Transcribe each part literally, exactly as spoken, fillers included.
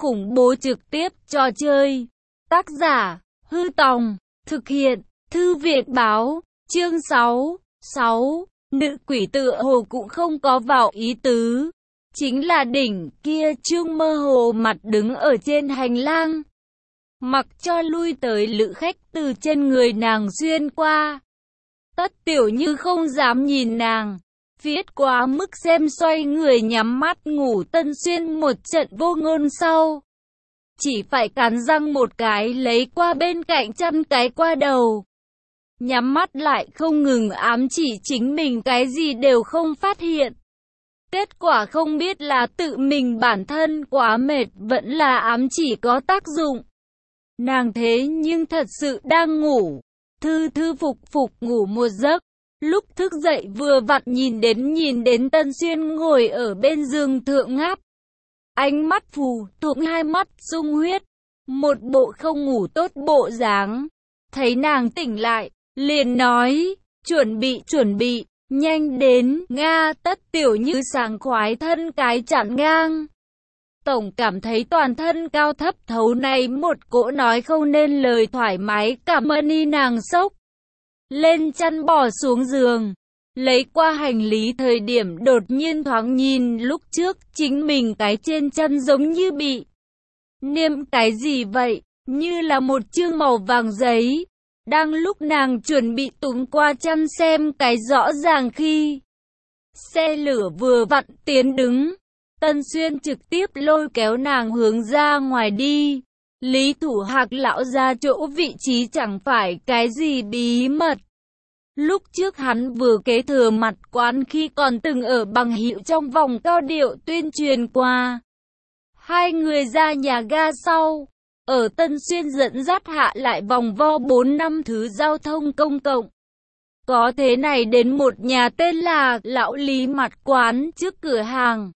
khủng bố trực tiếp trò chơi. Tác giả, Hư Tòng, thực hiện, Thư viện báo, chương sáu, sáu, nữ quỷ tựa hồ cũng không có vào ý tứ. Chính là đỉnh kia trương mơ hồ mặt đứng ở trên hành lang. Mặc cho lui tới lữ khách từ trên người nàng xuyên qua. Tất Tiểu Như không dám nhìn nàng. Viết quá mức xem xoay người nhắm mắt ngủ. Tân Xuyên một trận vô ngôn sau. Chỉ phải cắn răng một cái lấy qua bên cạnh chăn cái qua đầu. Nhắm mắt lại không ngừng ám chỉ chính mình cái gì đều không phát hiện. Kết quả không biết là tự mình bản thân quá mệt vẫn là ám chỉ có tác dụng. Nàng thế nhưng thật sự đang ngủ. Thư thư phục phục ngủ một giấc. Lúc thức dậy vừa vặn nhìn đến nhìn đến Tân Xuyên ngồi ở bên giường thượng ngáp. Ánh mắt phù thuộc hai mắt sung huyết. Một bộ không ngủ tốt bộ dáng. Thấy nàng tỉnh lại, liền nói, chuẩn bị chuẩn bị, nhanh đến, Nga. Tất Tiểu Như sảng khoái thân cái chặn ngang. Tổng cảm thấy toàn thân cao thấp thấu này một cỗ nói không nên lời thoải mái. Cảm ơn y nàng sốc lên chăn bỏ xuống giường. Lấy qua hành lý thời điểm đột nhiên thoáng nhìn lúc trước chính mình cái trên chân giống như bị niêm cái gì vậy, như là một chương màu vàng giấy. Đang lúc nàng chuẩn bị túm qua chăn xem cái rõ ràng khi xe lửa vừa vặn tiến đứng. Tân Xuyên trực tiếp lôi kéo nàng hướng ra ngoài đi. Lý Thủ Hạc lão ra chỗ vị trí chẳng phải cái gì bí mật. Lúc trước hắn vừa kế thừa mặt quán khi còn từng ở bằng hiệu trong vòng cao điệu tuyên truyền qua. Hai người ra nhà ga sau. Ở Tân Xuyên dẫn dắt hạ lại vòng vo bốn năm thứ giao thông công cộng. Có thế này đến một nhà tên là Lão Lý mặt quán trước cửa hàng.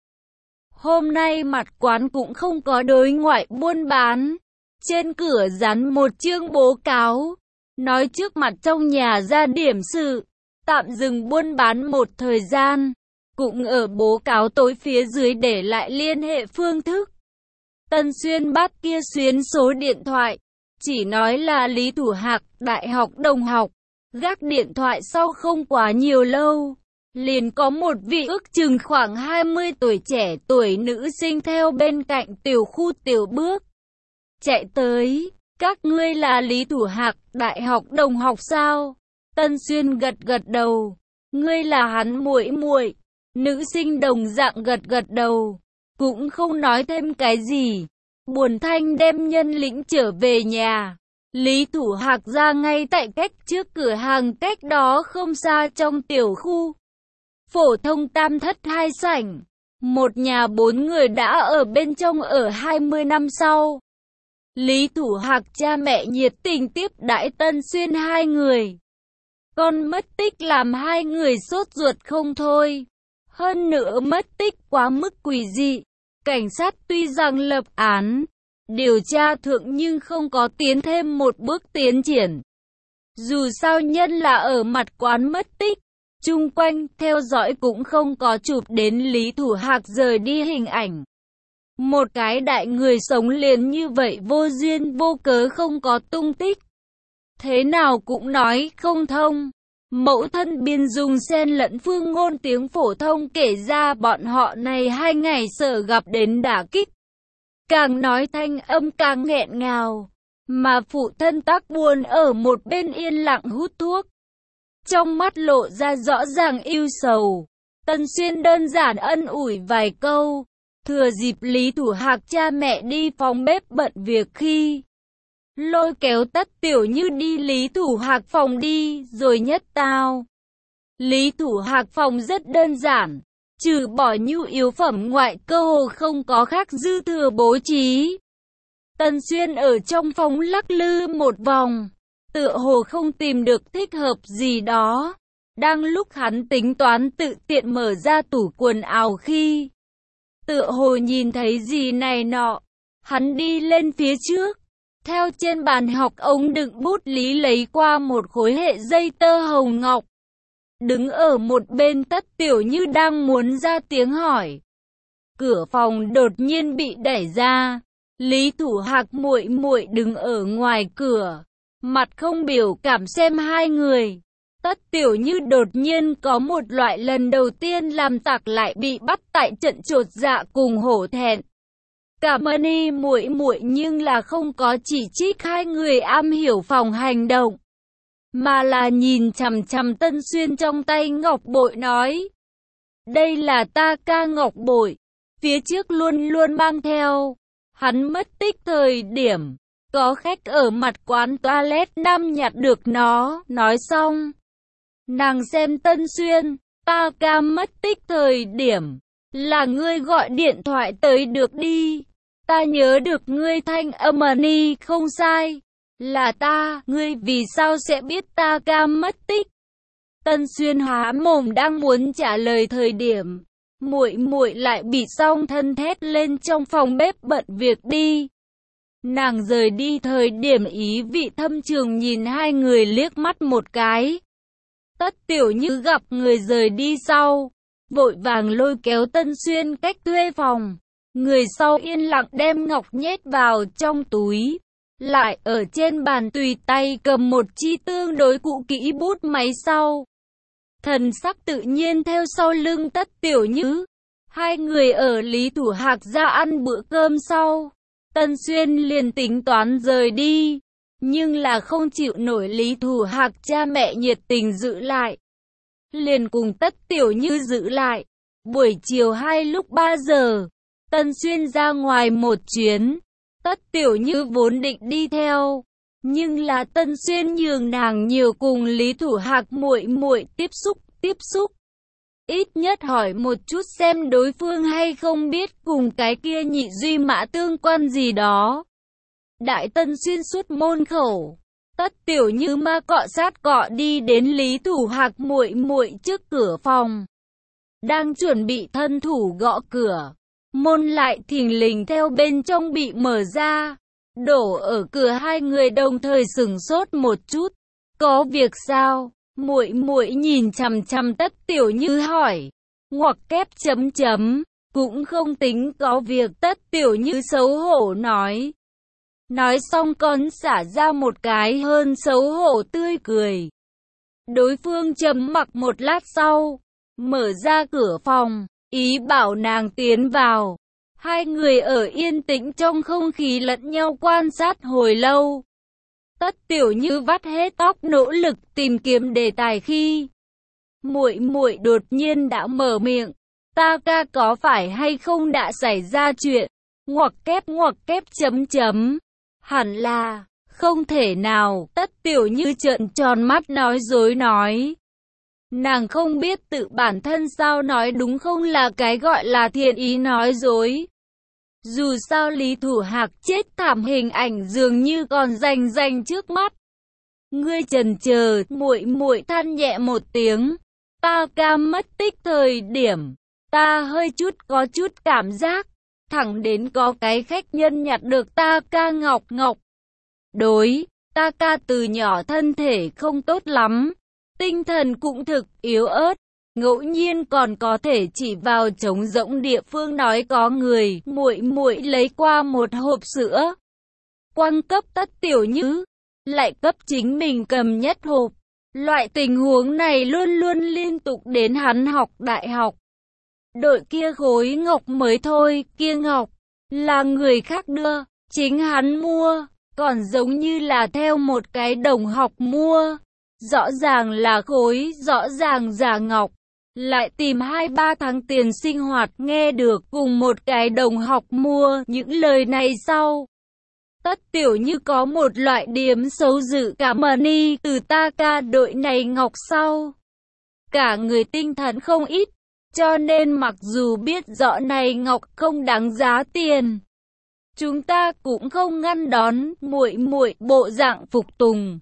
Hôm nay mặt quán cũng không có đối ngoại buôn bán. Trên cửa dán một chương bố cáo. Nói trước mặt trong nhà ra điểm sự. Tạm dừng buôn bán một thời gian. Cũng ở bố cáo tối phía dưới để lại liên hệ phương thức. Tân Xuyên bắt kia xuyến số điện thoại. Chỉ nói là Lý Thủ Hạc, đại học đồng học. Gác điện thoại sau không quá nhiều lâu. Liền có một vị ước chừng khoảng hai mươi tuổi trẻ tuổi nữ sinh theo bên cạnh tiểu khu tiểu bước. Chạy tới, các ngươi là Lý Thủ Hạc, đại học đồng học sao? Tân Xuyên gật gật đầu. Ngươi là hắn muội muội. Nữ sinh đồng dạng gật gật đầu. Cũng không nói thêm cái gì. Buồn thanh đem nhân lĩnh trở về nhà. Lý Thủ Hạc ra ngay tại cách trước cửa hàng cách đó không xa trong tiểu khu. Phổ thông tam thất hai sảnh. Một nhà bốn người đã ở bên trong ở hai mươi năm sau. Lý Thủ Hạc cha mẹ nhiệt tình tiếp đãi Tân Xuyên hai người. Con mất tích làm hai người sốt ruột không thôi. Hơn nữa mất tích quá mức quỷ dị. Cảnh sát tuy rằng lập án, điều tra thượng nhưng không có tiến thêm một bước tiến triển. Dù sao nhân là ở mặt quán mất tích. Chung quanh theo dõi cũng không có chụp đến Lý Thủ Hạc rời đi hình ảnh. Một cái đại người sống liền như vậy vô duyên vô cớ không có tung tích. Thế nào cũng nói không thông. Mẫu thân biên dùng xen lẫn phương ngôn tiếng phổ thông kể ra bọn họ này hai ngày sợ gặp đến đả kích. Càng nói thanh âm càng nghẹn ngào. Mà phụ thân tắc buồn ở một bên yên lặng hút thuốc. Trong mắt lộ ra rõ ràng ưu sầu. Tân Xuyên đơn giản ân ủi vài câu. Thừa dịp Lý Thủ Hạc cha mẹ đi phòng bếp bận việc khi lôi kéo Tất Tiểu Như đi Lý Thủ Hạc phòng đi rồi nhất tao. Lý Thủ Hạc phòng rất đơn giản. Trừ bỏ nhu yếu phẩm ngoại cơ hồ không có khác dư thừa bố trí. Tân Xuyên ở trong phòng lắc lư một vòng. Tựa hồ không tìm được thích hợp gì đó. Đang lúc hắn tính toán tự tiện mở ra tủ quần áo khi tựa hồ nhìn thấy gì này nọ. Hắn đi lên phía trước. Theo trên bàn học ống đựng bút lý lấy qua một khối hệ dây tơ hồng ngọc. Đứng ở một bên Tất Tiểu Như đang muốn ra tiếng hỏi. Cửa phòng đột nhiên bị đẩy ra. Lý Thủ Hạc muội muội đứng ở ngoài cửa, mặt không biểu cảm xem hai người. Tất Tiểu Như đột nhiên có một loại lần đầu tiên làm tặc lại bị bắt tại trận chột dạ cùng hổ thẹn. Cảm ơn y muội muội, nhưng là không có chỉ trích hai người am hiểu phòng hành động, mà là nhìn chằm chằm Tân Xuyên trong tay ngọc bội nói. Đây là ta ca ngọc bội, phía trước luôn luôn mang theo. Hắn mất tích thời điểm, có khách ở mặt quán toilet nam nhặt được nó. Nói xong, nàng xem Tân Xuyên, ta ca mất tích thời điểm, là ngươi gọi điện thoại tới được đi. Ta nhớ được ngươi thanh âm ni không sai, là ta, ngươi vì sao sẽ biết ta ca mất tích? Tân Xuyên há mồm đang muốn trả lời thời điểm, muội muội lại bị song thân thét lên trong phòng bếp bận việc đi. Nàng rời đi thời điểm ý vị thâm trường nhìn hai người liếc mắt một cái. Tất Tiểu Như gặp người rời đi sau, vội vàng lôi kéo Tân Xuyên cách thuê phòng. Người sau yên lặng đem ngọc nhét vào trong túi, lại ở trên bàn tùy tay cầm một chi tương đối cũ kỹ bút máy sau. Thần sắc tự nhiên theo sau lưng Tất Tiểu Như. Hai người ở Lý Thủ Hạc ra ăn bữa cơm sau, Tân Xuyên liền tính toán rời đi, nhưng là không chịu nổi Lý Thủ Hạc cha mẹ nhiệt tình giữ lại, liền cùng Tất Tiểu Như giữ lại. Buổi chiều hai lúc ba giờ, Tân Xuyên ra ngoài một chuyến, Tất Tiểu Như vốn định đi theo, nhưng là Tân Xuyên nhường nàng nhiều cùng Lý Thủ Hạc muội muội tiếp xúc, tiếp xúc. Ít nhất hỏi một chút xem đối phương hay không biết cùng cái kia nhị duy mã tương quan gì đó. Đại Tân Xuyên xuất môn khẩu, Tất Tiểu Như ma cọ sát cọ đi đến Lý Thủ Hạc muội muội trước cửa phòng. Đang chuẩn bị thân thủ gõ cửa, môn lại thình lình theo bên trong bị mở ra. Đổ ở cửa hai người đồng thời sửng sốt một chút. Có việc sao? Muội muội nhìn chằm chằm Tất Tiểu Như hỏi. Ngoặc kép chấm chấm, cũng không tính có việc. Tất Tiểu Như xấu hổ nói. Nói xong còn xả ra một cái hơn xấu hổ tươi cười. Đối phương trầm mặc một lát sau, mở ra cửa phòng, ý bảo nàng tiến vào. Hai người ở yên tĩnh trong không khí lẫn nhau quan sát hồi lâu. Tất Tiểu Như vắt hết óc nỗ lực tìm kiếm đề tài khi muội muội đột nhiên đã mở miệng. Ta ca có phải hay không đã xảy ra chuyện? Ngoặc kép ngoặc kép chấm chấm. Hẳn là không thể nào. Tất Tiểu Như trợn tròn mắt nói dối nói. Nàng không biết tự bản thân sao nói đúng không là cái gọi là thiện ý nói dối. Dù sao Lý Thủ Hạc chết thảm hình ảnh dường như còn rành rành trước mắt. Ngươi chần chờ, muội muội than nhẹ một tiếng. Ta ca mất tích thời điểm, ta hơi chút có chút cảm giác, thẳng đến có cái khách nhân nhặt được ta ca ngọc ngọc. Đối, ta ca từ nhỏ thân thể không tốt lắm, tinh thần cũng thực yếu ớt. Ngẫu nhiên còn có thể chỉ vào trống rỗng địa phương nói có người, muội muội lấy qua một hộp sữa. Quăng cấp Tất Tiểu Như, lại cấp chính mình cầm nhất hộp. Loại tình huống này luôn luôn liên tục đến hắn học đại học. Đội kia khối ngọc mới thôi, kia ngọc là người khác đưa, chính hắn mua, còn giống như là theo một cái đồng học mua. Rõ ràng là khối, rõ ràng giả ngọc. Lại tìm hai ba tháng tiền sinh hoạt nghe được cùng một cái đồng học mua những lời này sau. Tất Tiểu Như có một loại điểm xấu dự cảm ơn y từ ta ca đội này ngọc sau. Cả người tinh thần không ít, cho nên mặc dù biết rõ này ngọc không đáng giá tiền, chúng ta cũng không ngăn đón. Muội muội bộ dạng phục tùng.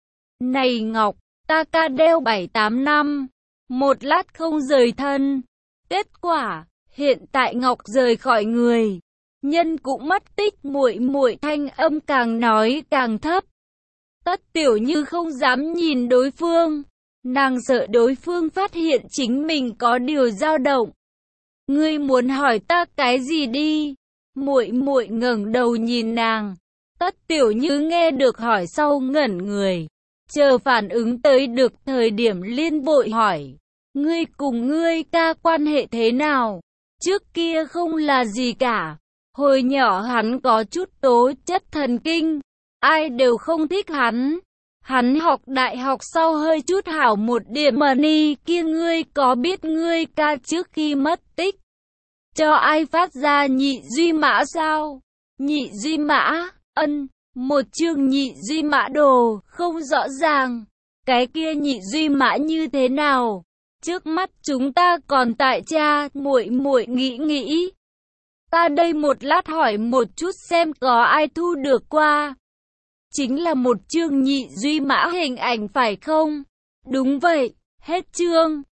Này ngọc, ta ca đeo bảy tám năm. Một lát không rời thân. Kết quả, hiện tại ngọc rời khỏi người. Nhân cũng mất tích. Muội muội thanh âm càng nói càng thấp. Tất Tiểu Như không dám nhìn đối phương. Nàng sợ đối phương phát hiện chính mình có điều dao động. Ngươi muốn hỏi ta cái gì đi? Muội muội ngẩng đầu nhìn nàng. Tất Tiểu Như nghe được hỏi sau ngẩn người, chờ phản ứng tới được thời điểm liên vội hỏi, ngươi cùng ngươi ca quan hệ thế nào? Trước kia không là gì cả. Hồi nhỏ hắn có chút tố chất thần kinh, ai đều không thích hắn. Hắn học đại học sau hơi chút hảo một điểm mà ni kia, ngươi có biết ngươi ca trước khi mất tích cho ai phát ra nhị duy mã sao? Nhị duy mã, ân, một chương nhị duy mã đồ, không rõ ràng. Cái kia nhị duy mã như thế nào? Trước mắt chúng ta còn tại cha, muội muội nghĩ nghĩ. Ta đây một lát hỏi một chút xem có ai thu được qua. Chính là một chương nhị duy mã hình ảnh phải không? Đúng vậy, hết chương.